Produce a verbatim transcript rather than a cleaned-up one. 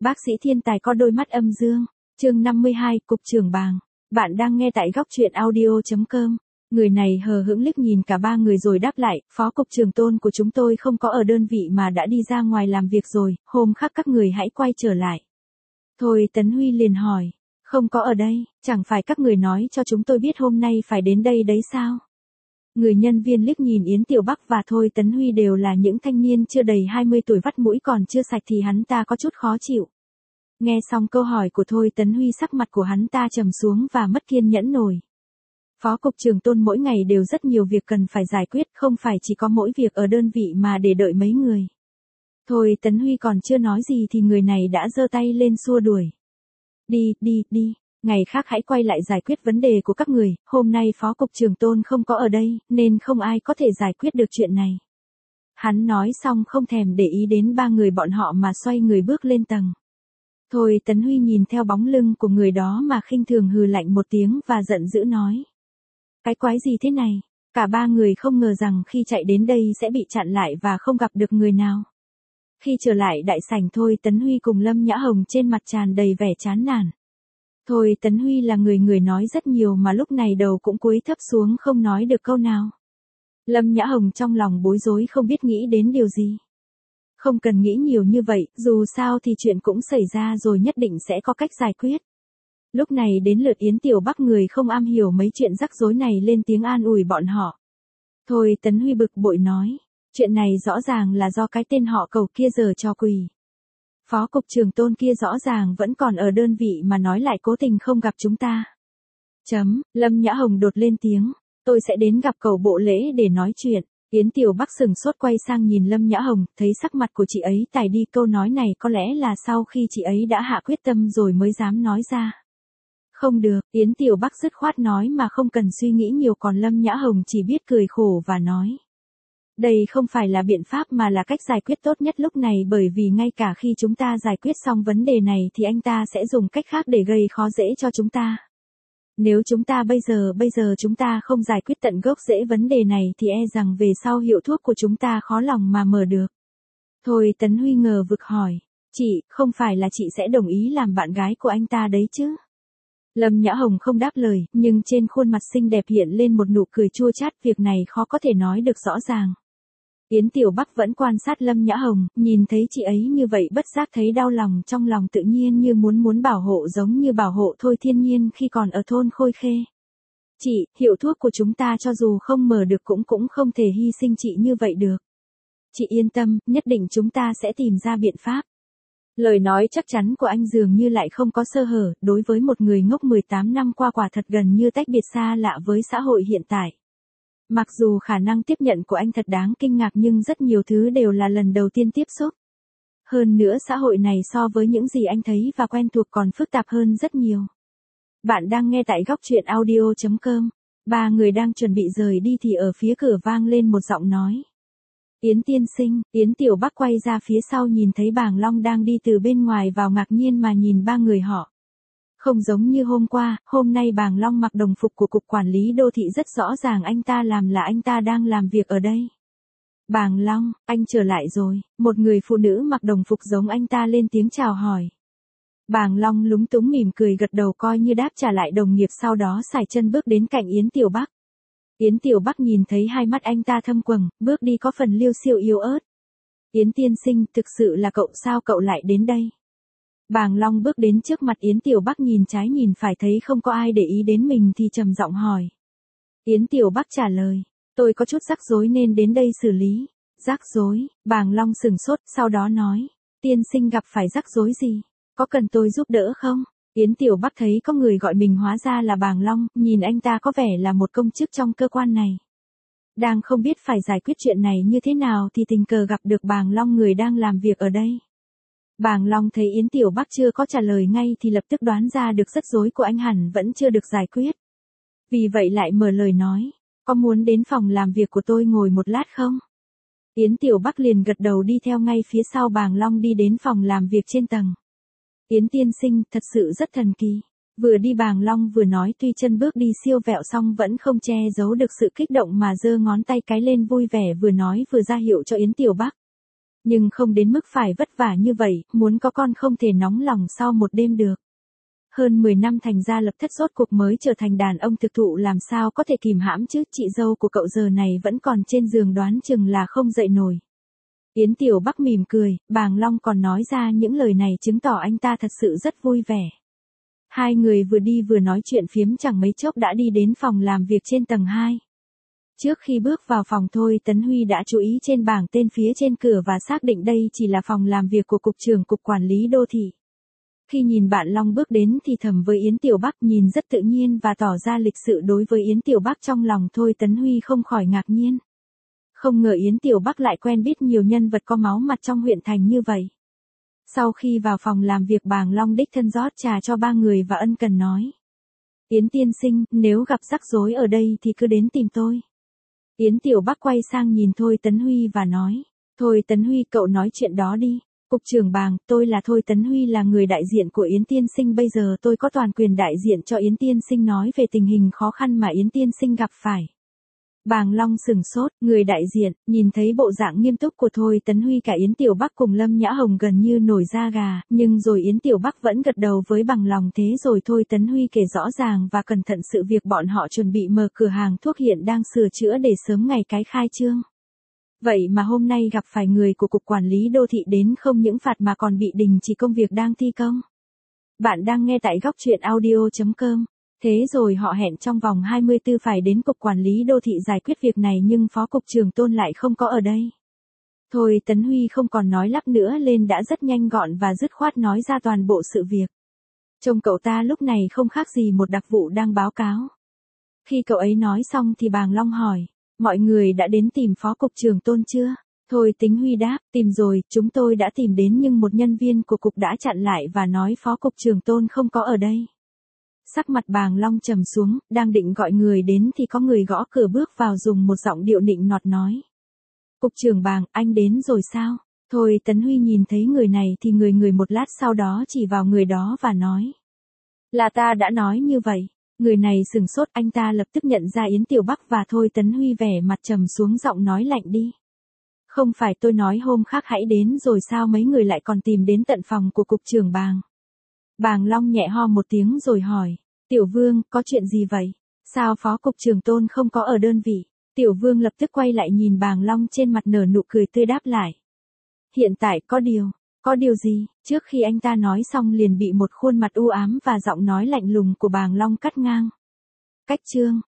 Bác sĩ thiên tài có đôi mắt âm dương. Chương năm mươi hai, Cục trưởng Bàng. Bạn đang nghe tại góc truyện audio chấm com. Người này hờ hững liếc nhìn cả ba người rồi đáp lại, Phó Cục trưởng Tôn của chúng tôi không có ở đơn vị mà đã đi ra ngoài làm việc rồi, hôm khác các người hãy quay trở lại. Thôi Tấn Huy liền hỏi, không có ở đây, chẳng phải các người nói cho chúng tôi biết hôm nay phải đến đây đấy sao? Người nhân viên liếc nhìn Yến Tiểu Bắc và Thôi Tấn Huy đều là những thanh niên chưa đầy hai mươi tuổi, vắt mũi còn chưa sạch thì hắn ta có chút khó chịu. Nghe xong câu hỏi của Thôi Tấn Huy, sắc mặt của hắn ta trầm xuống và mất kiên nhẫn nổi. Phó Cục trưởng Tôn mỗi ngày đều rất nhiều việc cần phải giải quyết, không phải chỉ có mỗi việc ở đơn vị mà để đợi mấy người. Thôi Tấn Huy còn chưa nói gì thì người này đã giơ tay lên xua đuổi. Đi, đi, đi, ngày khác hãy quay lại giải quyết vấn đề của các người, hôm nay Phó Cục trưởng Tôn không có ở đây, nên không ai có thể giải quyết được chuyện này. Hắn nói xong không thèm để ý đến ba người bọn họ mà xoay người bước lên tầng. Thôi Tấn Huy nhìn theo bóng lưng của người đó mà khinh thường hừ lạnh một tiếng và giận dữ nói. Cái quái gì thế này? Cả ba người không ngờ rằng khi chạy đến đây sẽ bị chặn lại và không gặp được người nào. Khi trở lại đại sảnh, Thôi Tấn Huy cùng Lâm Nhã Hồng trên mặt tràn đầy vẻ chán nản. Thôi Tấn Huy là người người nói rất nhiều mà lúc này đầu cũng cúi thấp xuống không nói được câu nào. Lâm Nhã Hồng trong lòng bối rối không biết nghĩ đến điều gì. Không cần nghĩ nhiều như vậy, dù sao thì chuyện cũng xảy ra rồi, nhất định sẽ có cách giải quyết. Lúc này đến lượt Yến Tiểu Bắc, người không am hiểu mấy chuyện rắc rối này, lên tiếng an ủi bọn họ. Thôi Tấn Huy bực bội nói, chuyện này rõ ràng là do cái tên họ Cầu kia giở trò quỷ. Phó Cục trưởng Tôn kia rõ ràng vẫn còn ở đơn vị mà nói lại cố tình không gặp chúng ta. Chấm, Lâm Nhã Hồng đột lên tiếng, tôi sẽ đến gặp Cầu bộ lễ để nói chuyện. Yến Tiểu Bắc sừng sốt quay sang nhìn Lâm Nhã Hồng, thấy sắc mặt của chị ấy tái đi, câu nói này có lẽ là sau khi chị ấy đã hạ quyết tâm rồi mới dám nói ra. Không được, Yến Tiểu Bắc dứt khoát nói mà không cần suy nghĩ nhiều, còn Lâm Nhã Hồng chỉ biết cười khổ và nói. Đây không phải là biện pháp mà là cách giải quyết tốt nhất lúc này, bởi vì ngay cả khi chúng ta giải quyết xong vấn đề này thì anh ta sẽ dùng cách khác để gây khó dễ cho chúng ta. Nếu chúng ta bây giờ bây giờ chúng ta không giải quyết tận gốc rễ vấn đề này thì e rằng về sau hiệu thuốc của chúng ta khó lòng mà mở được. Thôi Tấn Huy ngờ vực hỏi, chị, không phải là chị sẽ đồng ý làm bạn gái của anh ta đấy chứ? Lâm Nhã Hồng không đáp lời, nhưng trên khuôn mặt xinh đẹp hiện lên một nụ cười chua chát, việc này khó có thể nói được rõ ràng. Yến Tiểu Bắc vẫn quan sát Lâm Nhã Hồng, nhìn thấy chị ấy như vậy bất giác thấy đau lòng, trong lòng tự nhiên như muốn muốn bảo hộ, giống như bảo hộ Thôi Thiên Nhiên khi còn ở thôn Khôi Khê. Chị, hiệu thuốc của chúng ta cho dù không mở được cũng cũng không thể hy sinh chị như vậy được. Chị yên tâm, nhất định chúng ta sẽ tìm ra biện pháp. Lời nói chắc chắn của anh dường như lại không có sơ hở, đối với một người ngốc mười tám năm qua quả thật gần như tách biệt xa lạ với xã hội hiện tại. Mặc dù khả năng tiếp nhận của anh thật đáng kinh ngạc nhưng rất nhiều thứ đều là lần đầu tiên tiếp xúc. Hơn nữa xã hội này so với những gì anh thấy và quen thuộc còn phức tạp hơn rất nhiều. Bạn đang nghe tại góc truyện audio chấm com. Ba người đang chuẩn bị rời đi thì ở phía cửa vang lên một giọng nói. Yến tiên sinh. Yến Tiểu Bắc quay ra phía sau nhìn thấy Bàng Long đang đi từ bên ngoài vào, ngạc nhiên mà nhìn ba người họ. Không giống như hôm qua, hôm nay Bàng Long mặc đồng phục của Cục Quản lý Đô thị, rất rõ ràng anh ta làm là anh ta đang làm việc ở đây. Bàng Long, anh trở lại rồi, một người phụ nữ mặc đồng phục giống anh ta lên tiếng chào hỏi. Bàng Long lúng túng mỉm cười gật đầu coi như đáp trả lại đồng nghiệp, sau đó sải chân bước đến cạnh Yến Tiểu Bắc. Yến Tiểu Bắc nhìn thấy hai mắt anh ta thâm quầng, bước đi có phần liêu xiêu yếu ớt. Yến tiên sinh, thực sự là cậu sao cậu lại đến đây? Bàng Long bước đến trước mặt Yến Tiểu Bắc, nhìn trái nhìn phải thấy không có ai để ý đến mình thì trầm giọng hỏi. Yến Tiểu Bắc trả lời, tôi có chút rắc rối nên đến đây xử lý. Rắc rối? Bàng Long sừng sốt, sau đó nói, tiên sinh gặp phải rắc rối gì? Có cần tôi giúp đỡ không? Yến Tiểu Bắc thấy có người gọi mình hóa ra là Bàng Long, nhìn anh ta có vẻ là một công chức trong cơ quan này. Đang không biết phải giải quyết chuyện này như thế nào thì tình cờ gặp được Bàng Long, người đang làm việc ở đây. Bàng Long thấy Yến Tiểu Bắc chưa có trả lời ngay thì lập tức đoán ra được rắc rối của anh hẳn vẫn chưa được giải quyết. Vì vậy lại mở lời nói, có muốn đến phòng làm việc của tôi ngồi một lát không? Yến Tiểu Bắc liền gật đầu đi theo ngay phía sau Bàng Long đi đến phòng làm việc trên tầng. Yến tiên sinh, thật sự rất thần kỳ. Vừa đi Bàng Long vừa nói, tuy chân bước đi siêu vẹo song vẫn không che giấu được sự kích động mà giơ ngón tay cái lên vui vẻ, vừa nói vừa ra hiệu cho Yến Tiểu Bắc. Nhưng không đến mức phải vất vả như vậy, muốn có con không thể nóng lòng sau một đêm được. Hơn mười năm thành gia lập thất rốt cuộc mới trở thành đàn ông thực thụ làm sao có thể kìm hãm chứ, chị dâu của cậu giờ này vẫn còn trên giường đoán chừng là không dậy nổi. Yến Tiểu Bắc mỉm cười, Bàng Long còn nói ra những lời này chứng tỏ anh ta thật sự rất vui vẻ. Hai người vừa đi vừa nói chuyện phiếm chẳng mấy chốc đã đi đến phòng làm việc trên tầng hai. Trước khi bước vào phòng thôi Tấn Huy đã chú ý trên bảng tên phía trên cửa và xác định đây chỉ là phòng làm việc của Cục trưởng Cục Quản lý Đô thị. Khi nhìn bạn Long bước đến thì thầm với Yến Tiểu Bắc nhìn rất tự nhiên và tỏ ra lịch sự đối với Yến Tiểu Bắc trong lòng thôi Tấn Huy không khỏi ngạc nhiên. Không ngờ Yến Tiểu Bắc lại quen biết nhiều nhân vật có máu mặt trong huyện thành như vậy. Sau khi vào phòng làm việc Bàng Long đích thân rót trà cho ba người và ân cần nói. Yến tiên sinh, nếu gặp rắc rối ở đây thì cứ đến tìm tôi. Yến Tiểu Bắc quay sang nhìn Thôi Tấn Huy và nói. Thôi Tấn Huy cậu nói chuyện đó đi. Cục trưởng Bàng, tôi là Thôi Tấn Huy là người đại diện của Yến tiên sinh, bây giờ tôi có toàn quyền đại diện cho Yến tiên sinh nói về tình hình khó khăn mà Yến tiên sinh gặp phải. Bàng Long sừng sốt, người đại diện, nhìn thấy bộ dạng nghiêm túc của Thôi Tấn Huy cả Yến Tiểu Bắc cùng Lâm Nhã Hồng gần như nổi da gà, nhưng rồi Yến Tiểu Bắc vẫn gật đầu với bằng lòng thế rồi Thôi Tấn Huy kể rõ ràng và cẩn thận sự việc bọn họ chuẩn bị mở cửa hàng thuốc hiện đang sửa chữa để sớm ngày cái khai trương. Vậy mà hôm nay gặp phải người của Cục Quản lý Đô thị đến không những phạt mà còn bị đình chỉ công việc đang thi công. Bạn đang nghe tại góc truyện audio chấm com. Thế rồi họ hẹn trong vòng hai mươi tư phải đến Cục Quản lý Đô thị giải quyết việc này nhưng Phó Cục trưởng Tôn lại không có ở đây. Thôi Tấn Huy không còn nói lắp nữa lên đã rất nhanh gọn và dứt khoát nói ra toàn bộ sự việc. Trông cậu ta lúc này không khác gì một đặc vụ đang báo cáo. Khi cậu ấy nói xong thì Bàng Long hỏi, mọi người đã đến tìm Phó Cục trưởng Tôn chưa? Thôi Tấn Huy đáp, tìm rồi, chúng tôi đã tìm đến nhưng một nhân viên của cục đã chặn lại và nói Phó Cục trưởng Tôn không có ở đây. Sắc mặt Bàng Long trầm xuống, đang định gọi người đến thì có người gõ cửa bước vào dùng một giọng điệu nịnh nọt nói. Cục trưởng Bàng, anh đến rồi sao? Thôi Tấn Huy nhìn thấy người này thì người người một lát sau đó chỉ vào người đó và nói. Là ta đã nói như vậy. Người này sừng sốt, anh ta lập tức nhận ra Yến Tiểu Bắc và Thôi Tấn Huy vẻ mặt trầm xuống giọng nói lạnh đi. Không phải tôi nói hôm khác hãy đến rồi sao mấy người lại còn tìm đến tận phòng của Cục trưởng Bàng? Bàng Long nhẹ ho một tiếng rồi hỏi. Tiểu Vương, có chuyện gì vậy? Sao Phó Cục trưởng Tôn không có ở đơn vị? Tiểu Vương lập tức quay lại nhìn Bàng Long trên mặt nở nụ cười tươi đáp lại. Hiện tại có điều, có điều gì? Trước khi anh ta nói xong liền bị một khuôn mặt u ám và giọng nói lạnh lùng của Bàng Long cắt ngang. Cách chương,